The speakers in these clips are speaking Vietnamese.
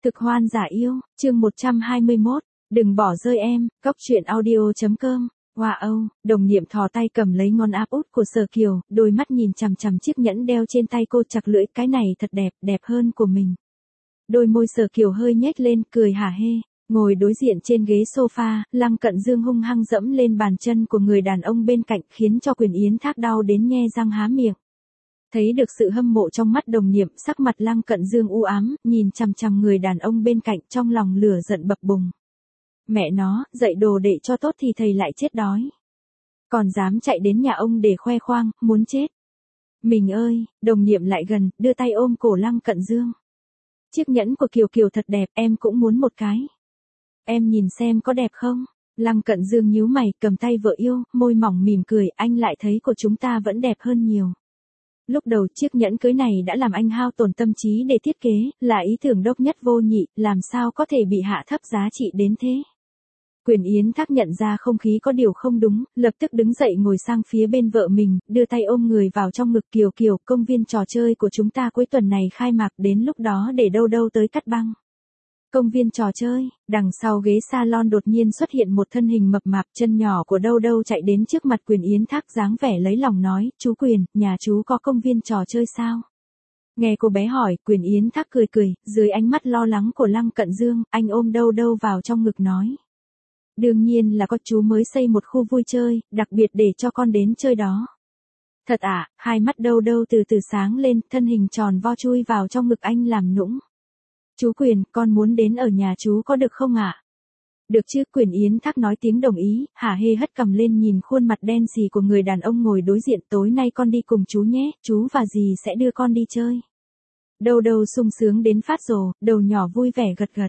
Cực hoan giả yêu, chương 121, đừng bỏ rơi em, cóc truyện audio.com. Wow, đồng niệm thò tay cầm lấy ngón áp út của Sở Kiều, đôi mắt nhìn chằm chằm chiếc nhẫn đeo trên tay cô chặt lưỡi, cái này thật đẹp, đẹp hơn của mình. Đôi môi Sở Kiều hơi nhếch lên, cười hả hê. Ngồi đối diện trên ghế sofa, Lăng Cận Dương hung hăng dẫm lên bàn chân của người đàn ông bên cạnh, khiến cho Quyền Yến Thác đau đến nhe răng há miệng. Thấy được sự hâm mộ trong mắt đồng niệm, sắc mặt Lăng Cận Dương u ám, nhìn chằm chằm người đàn ông bên cạnh, trong lòng lửa giận bập bùng. Mẹ nó, dạy đồ đệ cho tốt thì thầy lại chết đói. Còn dám chạy đến nhà ông để khoe khoang, muốn chết. Mình ơi, đồng niệm lại gần, đưa tay ôm cổ Lăng Cận Dương. Chiếc nhẫn của Kiều Kiều thật đẹp, em cũng muốn một cái. Em nhìn xem có đẹp không? Lăng Cận Dương nhíu mày, cầm tay vợ yêu, môi mỏng mỉm cười, anh lại thấy của chúng ta vẫn đẹp hơn nhiều. Lúc đầu chiếc nhẫn cưới này đã làm anh hao tổn tâm trí để thiết kế, là ý tưởng độc nhất vô nhị, làm sao có thể bị hạ thấp giá trị đến thế. Quyền Yến Thác nhận ra không khí có điều không đúng, lập tức đứng dậy ngồi sang phía bên vợ mình, đưa tay ôm người vào trong ngực. Kiều Kiều, công viên trò chơi của chúng ta cuối tuần này khai mạc, đến lúc đó để đâu đâu tới cắt băng. Công viên trò chơi, đằng sau ghế salon đột nhiên xuất hiện một thân hình mập mạp, chân nhỏ của Đâu Đâu chạy đến trước mặt Quyền Yến Thác, dáng vẻ lấy lòng nói, chú Quyền, nhà chú có công viên trò chơi sao? Nghe cô bé hỏi, Quyền Yến Thác cười cười, dưới ánh mắt lo lắng của Lăng Cận Dương, anh ôm Đâu Đâu vào trong ngực nói. Đương nhiên là có, chú mới xây một khu vui chơi, đặc biệt để cho con đến chơi đó. Thật à? Hai mắt Đâu Đâu từ từ sáng lên, thân hình tròn vo chui vào trong ngực anh làm nũng. Chú Quyền, con muốn đến ở nhà chú có được không ạ? Được chứ, Quyền Yến Thác nói tiếng đồng ý, hả hê hất cằm lên nhìn khuôn mặt đen xì của người đàn ông ngồi đối diện. Tối nay con đi cùng chú nhé, chú và dì sẽ đưa con đi chơi. Đâu Đâu sung sướng đến phát rồ, đầu nhỏ vui vẻ gật gật.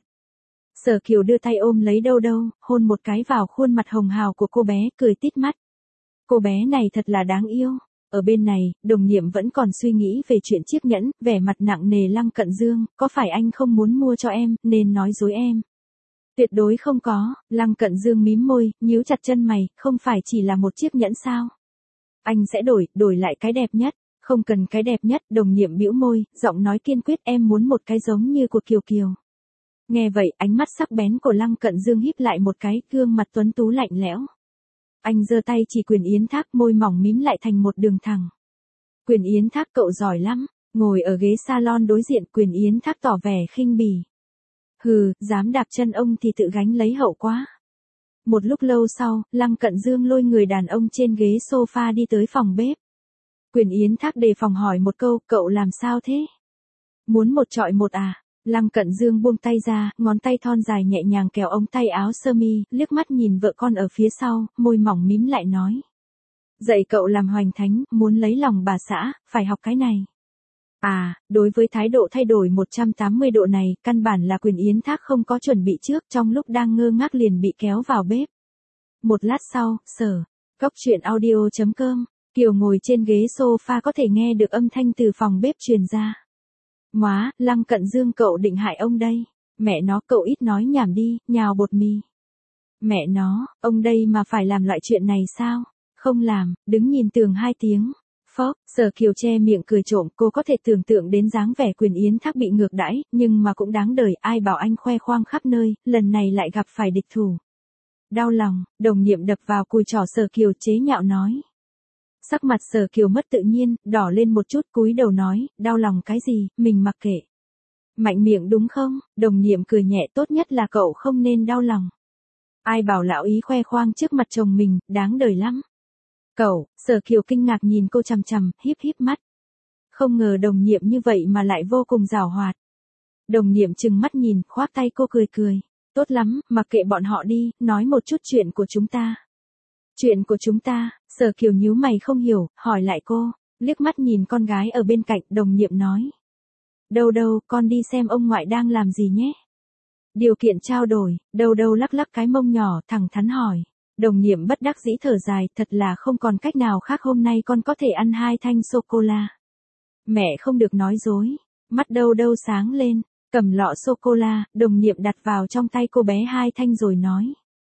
Sở Kiều đưa tay ôm lấy Đâu Đâu, hôn một cái vào khuôn mặt hồng hào của cô bé, cười tít mắt. Cô bé này thật là đáng yêu. Ở bên này, đồng niệm vẫn còn suy nghĩ về chuyện chiếc nhẫn, vẻ mặt nặng nề. Lăng Cận Dương, có phải anh không muốn mua cho em, nên nói dối em? Tuyệt đối không có. Lăng Cận Dương mím môi, nhíu chặt chân mày, không phải chỉ là một chiếc nhẫn sao? Anh sẽ đổi lại cái đẹp nhất. Không cần cái đẹp nhất, đồng niệm bĩu môi, giọng nói kiên quyết, em muốn một cái giống như của Kiều Kiều. Nghe vậy, ánh mắt sắc bén của Lăng Cận Dương híp lại một cái, gương mặt tuấn tú lạnh lẽo. Anh giơ tay chỉ Quyền Yến Thác, môi mỏng mím lại thành một đường thẳng. Quyền Yến Thác, cậu giỏi lắm. Ngồi ở ghế salon đối diện, Quyền Yến Thác tỏ vẻ khinh bỉ. Hừ, dám đạp chân ông thì tự gánh lấy hậu quá. Một lúc lâu sau, Lăng Cận Dương lôi người đàn ông trên ghế sofa đi tới phòng bếp. Quyền Yến Thác đề phòng hỏi một câu, cậu làm sao thế? Muốn một chọi một à? Lăng Cận Dương buông tay ra, ngón tay thon dài nhẹ nhàng kéo ống tay áo sơ mi, liếc mắt nhìn vợ con ở phía sau, môi mỏng mím lại nói. Dạy cậu làm hoành thánh, muốn lấy lòng bà xã, phải học cái này. À, đối với thái độ thay đổi 180 độ này, căn bản là Quyền Yến Thác không có chuẩn bị trước, trong lúc đang ngơ ngác liền bị kéo vào bếp. Một lát sau, cóc truyện audio.com, Kiều ngồi trên ghế sofa có thể nghe được âm thanh từ phòng bếp truyền ra. Móa, Lăng Cận Dương, cậu định hại ông đây. Mẹ nó, cậu ít nói nhảm đi, nhào bột mì. Mẹ nó, ông đây mà phải làm loại chuyện này sao? Không làm, đứng nhìn tường 2 tiếng. Phốc, Sở Kiều che miệng cười trộm, cô có thể tưởng tượng đến dáng vẻ Quyền Yến Thác bị ngược đãi, nhưng mà cũng đáng đời, ai bảo anh khoe khoang khắp nơi, lần này lại gặp phải địch thủ. Đau lòng, đồng niệm đập vào cùi trỏ Sở Kiều, chế nhạo nói. Sắc mặt Sở Kiều mất tự nhiên, đỏ lên một chút, cúi đầu nói, đau lòng cái gì, mình mặc kệ. Mạnh miệng đúng không? Đồng niệm cười nhẹ, tốt nhất là cậu không nên đau lòng. Ai bảo lão ý khoe khoang trước mặt chồng mình, đáng đời lắm. Cậu, Sở Kiều kinh ngạc nhìn cô chằm chằm, híp híp mắt. Không ngờ đồng niệm như vậy mà lại vô cùng giàu hoạt. Đồng niệm trừng mắt nhìn, khoác tay cô cười cười. Tốt lắm, mặc kệ bọn họ đi, nói một chút chuyện của chúng ta. Chuyện của chúng ta, Sở Kiều nhíu mày không hiểu, hỏi lại cô, liếc mắt nhìn con gái ở bên cạnh, đồng niệm nói. Đâu Đâu, con đi xem ông ngoại đang làm gì nhé. Điều kiện trao đổi, Đâu Đâu lắc lắc cái mông nhỏ, thẳng thắn hỏi. Đồng niệm bất đắc dĩ thở dài, thật là không còn cách nào khác, hôm nay con có thể ăn 2 thanh sô-cô-la. Mẹ không được nói dối. Mắt Đâu Đâu sáng lên, cầm lọ sô-cô-la, đồng niệm đặt vào trong tay cô bé 2 thanh rồi nói.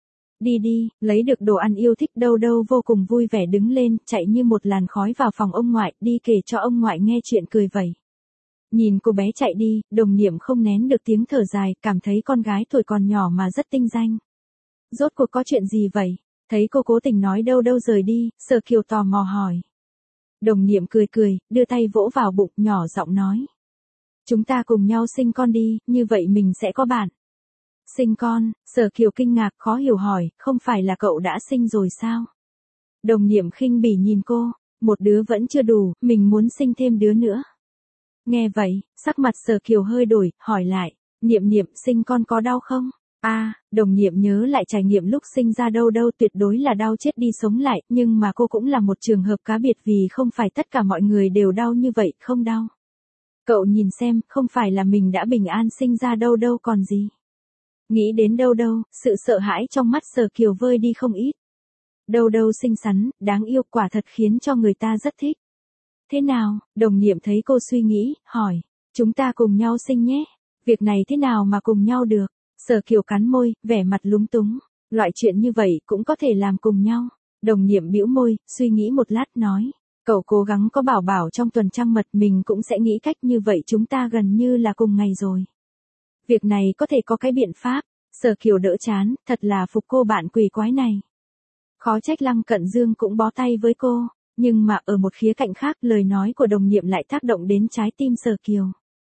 Đi đi, lấy được đồ ăn yêu thích. Đâu Đâu vô cùng vui vẻ đứng lên, chạy như một làn khói vào phòng ông ngoại, đi kể cho ông ngoại nghe chuyện cười vẩy. Nhìn cô bé chạy đi, đồng niệm không nén được tiếng thở dài, cảm thấy con gái tuổi còn nhỏ mà rất tinh danh. Rốt cuộc có chuyện gì vậy? Thấy cô cố tình nói đâu đâu rời đi, Sở Kiều tò mò hỏi. Đồng niệm cười cười, đưa tay vỗ vào bụng, nhỏ giọng nói. Chúng ta cùng nhau sinh con đi, như vậy mình sẽ có bạn. Sinh con? Sở Kiều kinh ngạc khó hiểu hỏi, không phải là cậu đã sinh rồi sao? Đồng niệm khinh bỉ nhìn cô, một đứa vẫn chưa đủ, mình muốn sinh thêm đứa nữa. Nghe vậy, sắc mặt Sở Kiều hơi đổi, hỏi lại, Niệm Niệm sinh con có đau không? Đồng niệm nhớ lại trải nghiệm lúc sinh ra đâu đâu tuyệt đối là đau chết đi sống lại, nhưng mà cô cũng là một trường hợp cá biệt vì không phải tất cả mọi người đều đau như vậy, không đau. Cậu nhìn xem, không phải là mình đã bình an sinh ra đâu đâu còn gì. Nghĩ đến đâu đâu, sự sợ hãi trong mắt Sở Kiều vơi đi không ít. Đâu đâu xinh xắn, đáng yêu quả thật khiến cho người ta rất thích. Thế nào, đồng niệm thấy cô suy nghĩ, hỏi, chúng ta cùng nhau sinh nhé. Việc này thế nào mà cùng nhau được? Sở Kiều cắn môi, vẻ mặt lúng túng. Loại chuyện như vậy cũng có thể làm cùng nhau. Đồng niệm bĩu môi, suy nghĩ một lát nói. Cậu cố gắng có bảo bảo trong tuần trăng mật mình cũng sẽ nghĩ cách như vậy chúng ta gần như là cùng ngày rồi. Việc này có thể có cái biện pháp. Sở Kiều đỡ chán, thật là phục cô bạn quỷ quái này. Khó trách Lăng Cận Dương cũng bó tay với cô. Nhưng mà ở một khía cạnh khác lời nói của đồng niệm lại tác động đến trái tim Sở Kiều.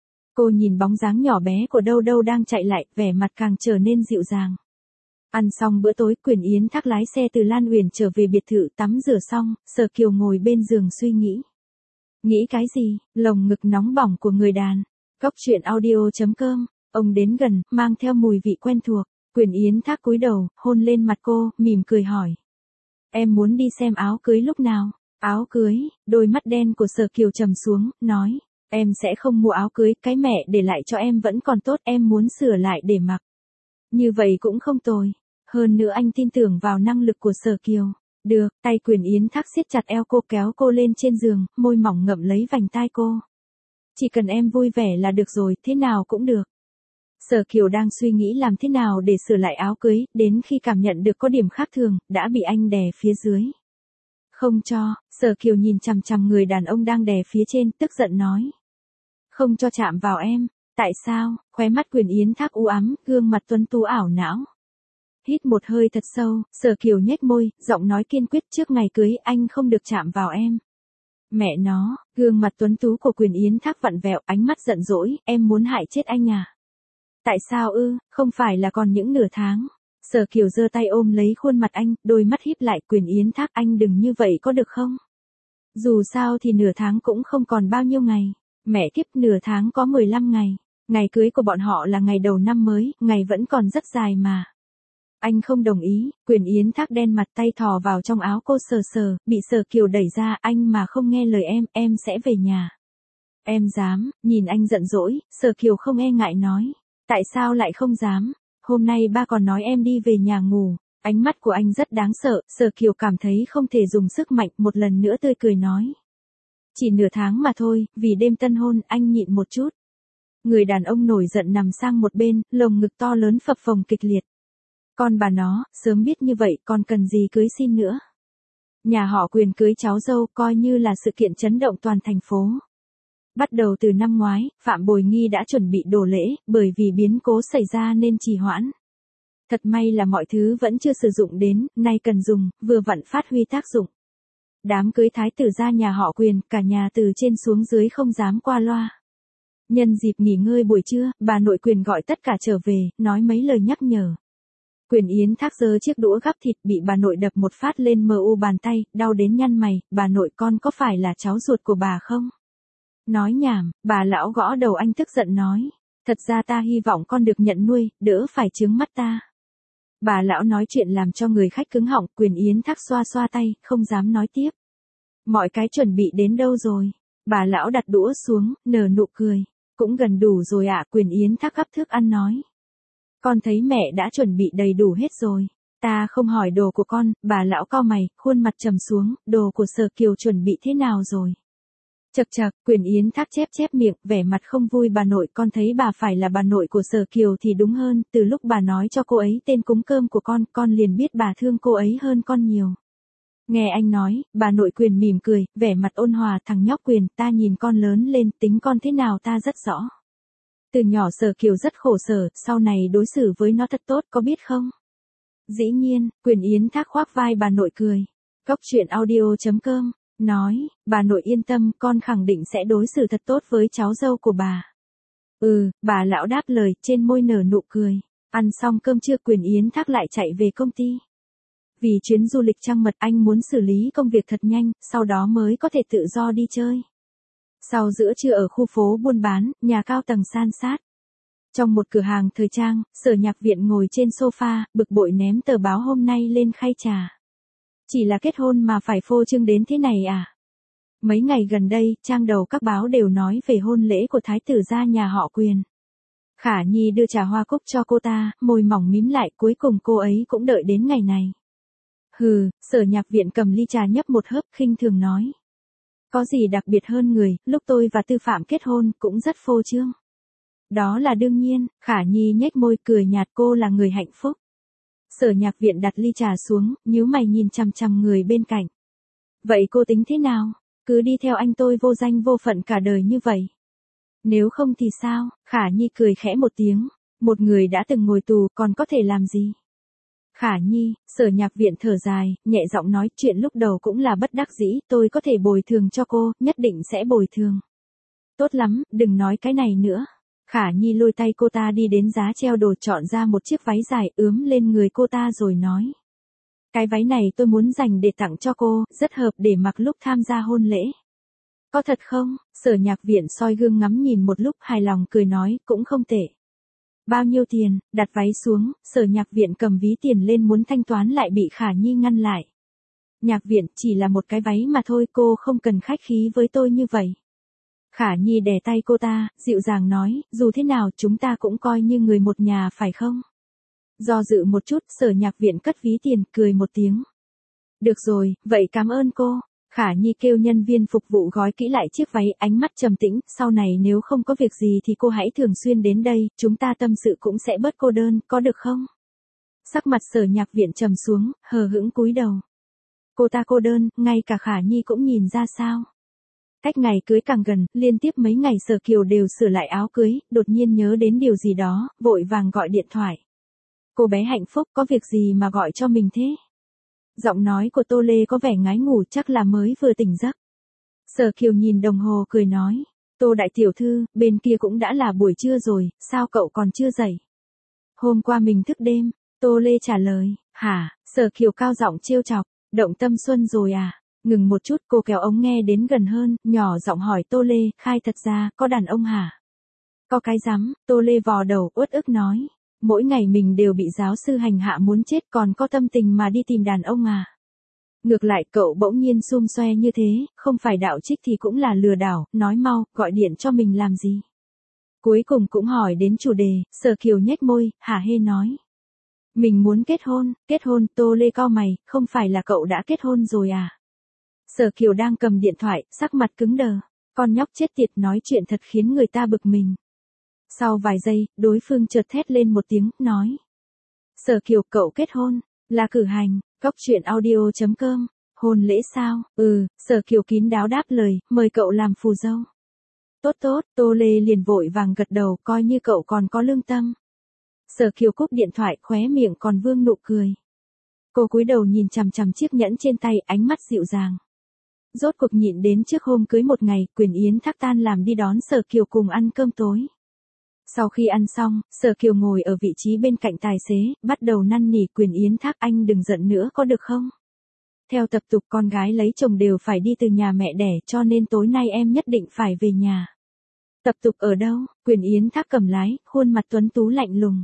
Cô nhìn bóng dáng nhỏ bé của đâu đâu đang chạy lại, vẻ mặt càng trở nên dịu dàng. Ăn xong bữa tối, Quyền Yến Thác lái xe từ Lan Uyển trở về biệt thự tắm rửa xong, Sở Kiều ngồi bên giường suy nghĩ. Nghĩ cái gì? Lồng ngực nóng bỏng của người đàn. Cốc truyện audio.com, ông đến gần, mang theo mùi vị quen thuộc. Quyền Yến Thác cúi đầu, hôn lên mặt cô, mỉm cười hỏi. Em muốn đi xem áo cưới lúc nào? Áo cưới? Đôi mắt đen của Sở Kiều trầm xuống, nói. Em sẽ không mua áo cưới, cái mẹ để lại cho em vẫn còn tốt, em muốn sửa lại để mặc. Như vậy cũng không tồi. Hơn nữa anh tin tưởng vào năng lực của Sở Kiều. Được, tay Quyền Yến Thác siết chặt eo cô kéo cô lên trên giường, môi mỏng ngậm lấy vành tai cô. Chỉ cần em vui vẻ là được rồi, thế nào cũng được. Sở Kiều đang suy nghĩ làm thế nào để sửa lại áo cưới, đến khi cảm nhận được có điểm khác thường, đã bị anh đè phía dưới. Không cho, Sở Kiều nhìn chằm chằm người đàn ông đang đè phía trên, tức giận nói. Không cho chạm vào em, tại sao? Khóe mắt Quyền Yến Thác u ám, gương mặt tuấn tú ảo não. Hít một hơi thật sâu, Sở Kiều nhếch môi, giọng nói kiên quyết trước ngày cưới anh không được chạm vào em. Mẹ nó, gương mặt tuấn tú của Quyền Yến Thác vặn vẹo, ánh mắt giận dỗi, em muốn hại chết anh à? Tại sao không phải là còn những nửa tháng. Sở Kiều giơ tay ôm lấy khuôn mặt anh, đôi mắt híp lại. Quyền Yến Thác anh đừng như vậy có được không? Dù sao thì nửa tháng cũng không còn bao nhiêu ngày. Mẹ kiếp, nửa tháng có 15 ngày. Ngày cưới của bọn họ là ngày đầu năm mới, ngày vẫn còn rất dài mà. Anh không đồng ý. Quyền Yến Thác đen mặt, tay thò vào trong áo cô sờ sờ, bị Sở Kiều đẩy ra. Anh mà không nghe lời em sẽ về nhà. Em dám? Nhìn anh giận dỗi, Sở Kiều không e ngại nói. Tại sao lại không dám? Hôm nay ba còn nói em đi về nhà ngủ. Ánh mắt của anh rất đáng sợ, Sở Kiều cảm thấy không thể dùng sức mạnh, một lần nữa tươi cười nói. Chỉ nửa tháng mà thôi, vì đêm tân hôn, anh nhịn một chút. Người đàn ông nổi giận nằm sang một bên, lồng ngực to lớn phập phồng kịch liệt. Con bà nó, sớm biết như vậy, còn cần gì cưới xin nữa. Nhà họ Quyền cưới cháu dâu coi như là sự kiện chấn động toàn thành phố. Bắt đầu từ năm ngoái, Phạm Bồi Nghi đã chuẩn bị đồ lễ, bởi vì biến cố xảy ra nên trì hoãn. Thật may là mọi thứ vẫn chưa sử dụng đến, nay cần dùng, vừa vặn phát huy tác dụng. Đám cưới thái tử gia nhà họ Quyền, cả nhà từ trên xuống dưới không dám qua loa. Nhân dịp nghỉ ngơi buổi trưa, bà nội Quyền gọi tất cả trở về, nói mấy lời nhắc nhở. Quyền Yến Thác giơ chiếc đũa gắp thịt bị bà nội đập một phát lên mu bàn tay, đau đến nhăn mày, bà nội con có phải là cháu ruột của bà không? Nói nhảm, bà lão gõ đầu anh tức giận nói. Thật ra ta hy vọng con được nhận nuôi, đỡ phải chướng mắt ta. Bà lão nói chuyện làm cho người khách cứng họng, Quyền Yến Thác xoa xoa tay, không dám nói tiếp. Mọi cái chuẩn bị đến đâu rồi? Bà lão đặt đũa xuống, nở nụ cười. Cũng gần đủ rồi ạ, Quyền Yến Thác gắp thức ăn nói. Con thấy mẹ đã chuẩn bị đầy đủ hết rồi. Ta không hỏi đồ của con, bà lão cau mày, khuôn mặt trầm xuống, đồ của Sở Kiều chuẩn bị thế nào rồi? Chậc chậc, Quyền Yến Thác chép chép miệng, vẻ mặt không vui bà nội, con thấy bà phải là bà nội của Sở Kiều thì đúng hơn, từ lúc bà nói cho cô ấy tên cúng cơm của con liền biết bà thương cô ấy hơn con nhiều. Nghe anh nói, bà nội Quyền mỉm cười, vẻ mặt ôn hòa, thằng nhóc Quyền, ta nhìn con lớn lên, tính con thế nào ta rất rõ. Từ nhỏ Sở Kiều rất khổ sở, sau này đối xử với nó thật tốt, có biết không? Dĩ nhiên, Quyền Yến Thác khoác vai bà nội cười. Cốc truyện audio.com, nói, bà nội yên tâm, con khẳng định sẽ đối xử thật tốt với cháu dâu của bà. Bà lão đáp lời, trên môi nở nụ cười. Ăn xong cơm trưa Quyền Yến Thác lại chạy về công ty. Vì chuyến du lịch trăng mật anh muốn xử lý công việc thật nhanh, sau đó mới có thể tự do đi chơi. Sau giữa trưa ở khu phố buôn bán, nhà cao tầng san sát. Trong một cửa hàng thời trang, Sở Nhạc Viện ngồi trên sofa, bực bội ném tờ báo hôm nay lên khay trà. Chỉ là kết hôn mà phải phô trương đến thế này à? Mấy ngày gần đây, trang đầu các báo đều nói về hôn lễ của thái tử gia nhà họ Quyền. Khả Nhi đưa trà hoa cúc cho cô ta, môi mỏng mím lại, cuối cùng cô ấy cũng đợi đến ngày này. Sở Nhạc Viện cầm ly trà nhấp một hớp, khinh thường nói. Có gì đặc biệt hơn người, lúc tôi và Tư Phạm kết hôn cũng rất phô trương. Đó là đương nhiên, Khả Nhi nhếch môi cười nhạt, cô là người hạnh phúc. Sở Nhạc Viện đặt ly trà xuống, nhíu mày nhìn chằm chằm người bên cạnh. Vậy cô tính thế nào? Cứ đi theo anh tôi vô danh vô phận cả đời như vậy. Nếu không thì sao? Khả Nhi cười khẽ một tiếng. Một người đã từng ngồi tù còn có thể làm gì? Khả Nhi, Sở Nhạc Viện thở dài, nhẹ giọng nói, chuyện lúc đầu cũng là bất đắc dĩ, tôi có thể bồi thường cho cô, nhất định sẽ bồi thường. Tốt lắm, đừng nói cái này nữa. Khả Nhi lôi tay cô ta đi đến giá treo đồ, chọn ra một chiếc váy dài ướm lên người cô ta rồi nói. Cái váy này tôi muốn dành để tặng cho cô, rất hợp để mặc lúc tham gia hôn lễ. Có thật không? Sở Nhạc Viện soi gương ngắm nhìn một lúc, hài lòng cười nói, cũng không tệ. Bao nhiêu tiền? Đặt váy xuống, Sở Nhạc Viện cầm ví tiền lên muốn thanh toán lại bị Khả Nhi ngăn lại. Nhạc Viện, chỉ là một cái váy mà thôi, cô không cần khách khí với tôi như vậy. Khả Nhi đè tay cô ta, dịu dàng nói, dù thế nào chúng ta cũng coi như người một nhà phải không? Do dự một chút, Sở Nhạc Viện cất ví tiền, cười một tiếng. Được rồi, vậy cảm ơn cô. Khả Nhi kêu nhân viên phục vụ gói kỹ lại chiếc váy, ánh mắt trầm tĩnh, sau này nếu không có việc gì thì cô hãy thường xuyên đến đây, chúng ta tâm sự cũng sẽ bớt cô đơn, có được không? Sắc mặt Sở Nhạc Viện trầm xuống, hờ hững cúi đầu. Cô ta cô đơn, ngay cả Khả Nhi cũng nhìn ra sao. Cách ngày cưới càng gần, liên tiếp mấy ngày Sở Kiều đều sửa lại áo cưới, đột nhiên nhớ đến điều gì đó, vội vàng gọi điện thoại. Cô bé hạnh phúc, có việc gì mà gọi cho mình thế? Giọng nói của Tô Lê có vẻ ngái ngủ, chắc là mới vừa tỉnh giấc. Sở Kiều nhìn đồng hồ cười nói. Tô đại tiểu thư, bên kia cũng đã là buổi trưa rồi, sao cậu còn chưa dậy? Hôm qua mình thức đêm, Tô Lê trả lời. Hả? Sở Kiều cao giọng trêu chọc. Động tâm xuân rồi à? Ngừng một chút, cô kéo ống nghe đến gần hơn, nhỏ giọng hỏi Tô Lê, khai thật ra, có đàn ông hả? Có cái rắm, Tô Lê vò đầu, uất ức nói. Mỗi ngày mình đều bị giáo sư hành hạ muốn chết, còn có tâm tình mà đi tìm đàn ông à? Ngược lại cậu bỗng nhiên xum xoe như thế, không phải đạo trích thì cũng là lừa đảo, nói mau, gọi điện cho mình làm gì? Cuối cùng cũng hỏi đến chủ đề, Sở Kiều nhếch môi, hả hê nói. Mình muốn kết hôn, Tô Lê cau mày, không phải là cậu đã kết hôn rồi à? Sở Kiều đang cầm điện thoại, sắc mặt cứng đờ, con nhóc chết tiệt nói chuyện thật khiến người ta bực mình. Sau vài giây, đối phương chợt thét lên một tiếng, nói. Sở Kiều, cậu kết hôn, là cử hành, cốc truyện audio.com, hôn lễ sao? Sở Kiều kín đáo đáp lời, mời cậu làm phù dâu. Tốt, Tô Lê liền vội vàng gật đầu, coi như cậu còn có lương tâm. Sở Kiều cúp điện thoại, khóe miệng còn vương nụ cười. Cô cúi đầu nhìn chằm chằm chiếc nhẫn trên tay, ánh mắt dịu dàng. Rốt cuộc nhịn đến trước hôm cưới một ngày, Quyền Yến Thác tan làm đi đón Sở Kiều cùng ăn cơm tối. Sau khi ăn xong, Sở Kiều ngồi ở vị trí bên cạnh tài xế, bắt đầu năn nỉ Quyền Yến Thác, anh đừng giận nữa có được không? Theo tập tục con gái lấy chồng đều phải đi từ nhà mẹ đẻ, cho nên tối nay em nhất định phải về nhà. Tập tục ở đâu? Quyền Yến Thác cầm lái, khuôn mặt tuấn tú lạnh lùng.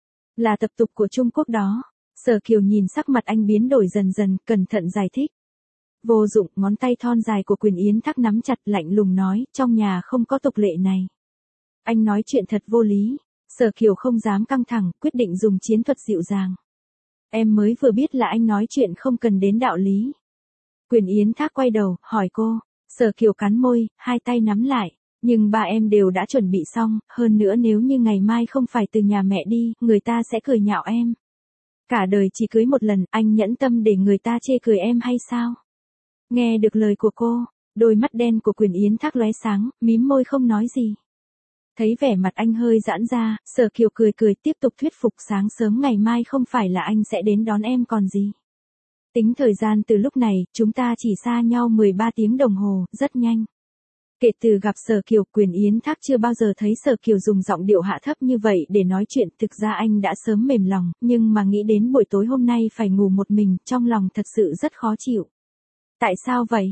Là tập tục của Trung Quốc đó. Sở Kiều nhìn sắc mặt anh biến đổi dần dần, cẩn thận giải thích. Vô dụng, ngón tay thon dài của Quyền Yến Thác nắm chặt, lạnh lùng nói, trong nhà không có tục lệ này. Anh nói chuyện thật vô lý. Sở Kiều không dám căng thẳng, quyết định dùng chiến thuật dịu dàng. Em mới vừa biết là anh nói chuyện không cần đến đạo lý. Quyền Yến Thác quay đầu, hỏi cô. Sở Kiều cắn môi, hai tay nắm lại. Nhưng ba em đều đã chuẩn bị xong, hơn nữa nếu như ngày mai không phải từ nhà mẹ đi, người ta sẽ cười nhạo em. Cả đời chỉ cưới một lần, anh nhẫn tâm để người ta chê cười em hay sao? Nghe được lời của cô, đôi mắt đen của Quyền Yến Thác lóe sáng, mím môi không nói gì. Thấy vẻ mặt anh hơi giãn ra, Sở Kiều cười cười tiếp tục thuyết phục sáng sớm ngày mai không phải là anh sẽ đến đón em còn gì. Tính thời gian từ lúc này, chúng ta chỉ xa nhau 13 tiếng đồng hồ, rất nhanh. Kể từ gặp Sở Kiều, Quyền Yến Thác chưa bao giờ thấy Sở Kiều dùng giọng điệu hạ thấp như vậy để nói chuyện, thực ra anh đã sớm mềm lòng, nhưng mà nghĩ đến buổi tối hôm nay phải ngủ một mình, trong lòng thật sự rất khó chịu. Tại sao vậy,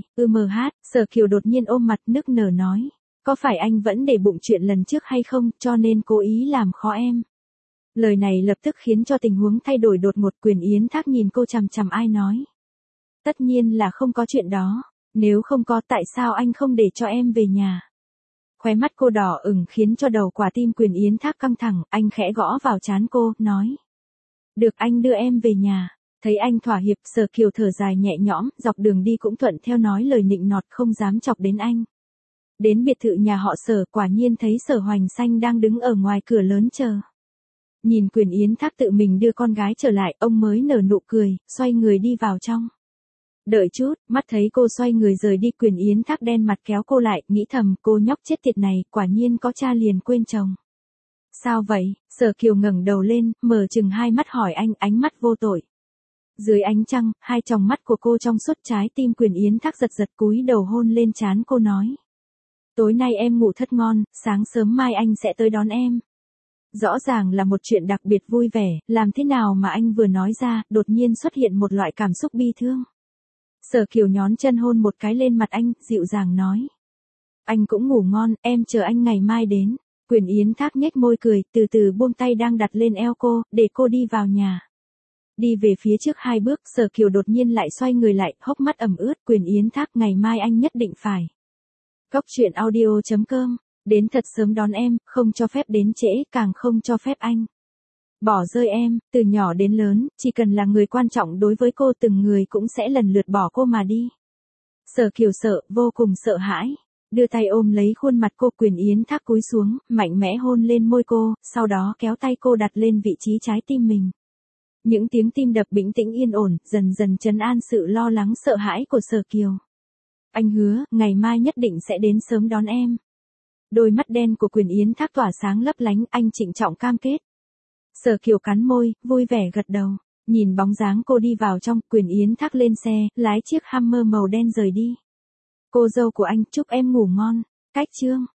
Sở Kiều đột nhiên ôm mặt nức nở nói. Có phải anh vẫn để bụng chuyện lần trước hay không, cho nên cố ý làm khó em? Lời này lập tức khiến cho tình huống thay đổi đột ngột. Quyền Yến Thác nhìn cô chằm chằm ai nói. Tất nhiên là không có chuyện đó. Nếu không có tại sao anh không để cho em về nhà? Khóe mắt cô đỏ ửng khiến cho đầu quả tim Quyền Yến Thác căng thẳng, anh khẽ gõ vào trán cô, nói. Được, anh đưa em về nhà. Thấy anh thỏa hiệp, Sở Kiều thở dài nhẹ nhõm, dọc đường đi cũng thuận theo nói lời nịnh nọt không dám chọc đến anh. Đến biệt thự nhà họ Sở, quả nhiên thấy Sở Hoành Xanh đang đứng ở ngoài cửa lớn chờ. Nhìn Quyền Yến Thác tự mình đưa con gái trở lại, ông mới nở nụ cười, xoay người đi vào trong. Đợi chút, mắt thấy cô xoay người rời đi, Quyền Yến Thác đen mặt kéo cô lại, nghĩ thầm, cô nhóc chết tiệt này, quả nhiên có cha liền quên chồng. Sao vậy? Sở Kiều ngẩng đầu lên, mở chừng hai mắt hỏi anh, ánh mắt vô tội. Dưới ánh trăng, hai tròng mắt của cô trong suốt, trái tim Quyền Yến Thác giật giật cúi đầu hôn lên trán cô nói. Tối nay em ngủ thật ngon, sáng sớm mai anh sẽ tới đón em. Rõ ràng là một chuyện đặc biệt vui vẻ, làm thế nào mà anh vừa nói ra, đột nhiên xuất hiện một loại cảm xúc bi thương. Sở Kiều nhón chân hôn một cái lên mặt anh, dịu dàng nói. Anh cũng ngủ ngon, em chờ anh ngày mai đến. Quyền Yến Thác nhếch môi cười, từ từ buông tay đang đặt lên eo cô, để cô đi vào nhà. Đi về phía trước hai bước, Sở Kiều đột nhiên lại xoay người lại, hốc mắt ẩm ướt. Quyền Yến Thác, ngày mai anh nhất định phải. Cốc truyện audio.com, đến thật sớm đón em, không cho phép đến trễ, càng không cho phép anh bỏ rơi em. Từ nhỏ đến lớn, chỉ cần là người quan trọng đối với cô, từng người cũng sẽ lần lượt bỏ cô mà đi. Sở Kiều sợ, vô cùng sợ hãi. Đưa tay ôm lấy khuôn mặt cô. Quyền Yến Thác cúi xuống, mạnh mẽ hôn lên môi cô, sau đó kéo tay cô đặt lên vị trí trái tim mình. Những tiếng tim đập bình tĩnh yên ổn, dần dần trấn an sự lo lắng sợ hãi của Sở Kiều. Anh hứa, ngày mai nhất định sẽ đến sớm đón em. Đôi mắt đen của Quyền Yến Thác tỏa sáng lấp lánh, anh trịnh trọng cam kết. Sở Kiều cắn môi, vui vẻ gật đầu. Nhìn bóng dáng cô đi vào trong, Quyền Yến Thác lên xe, lái chiếc Hummer màu đen rời đi. Cô dâu của anh, chúc em ngủ ngon. Cách chương.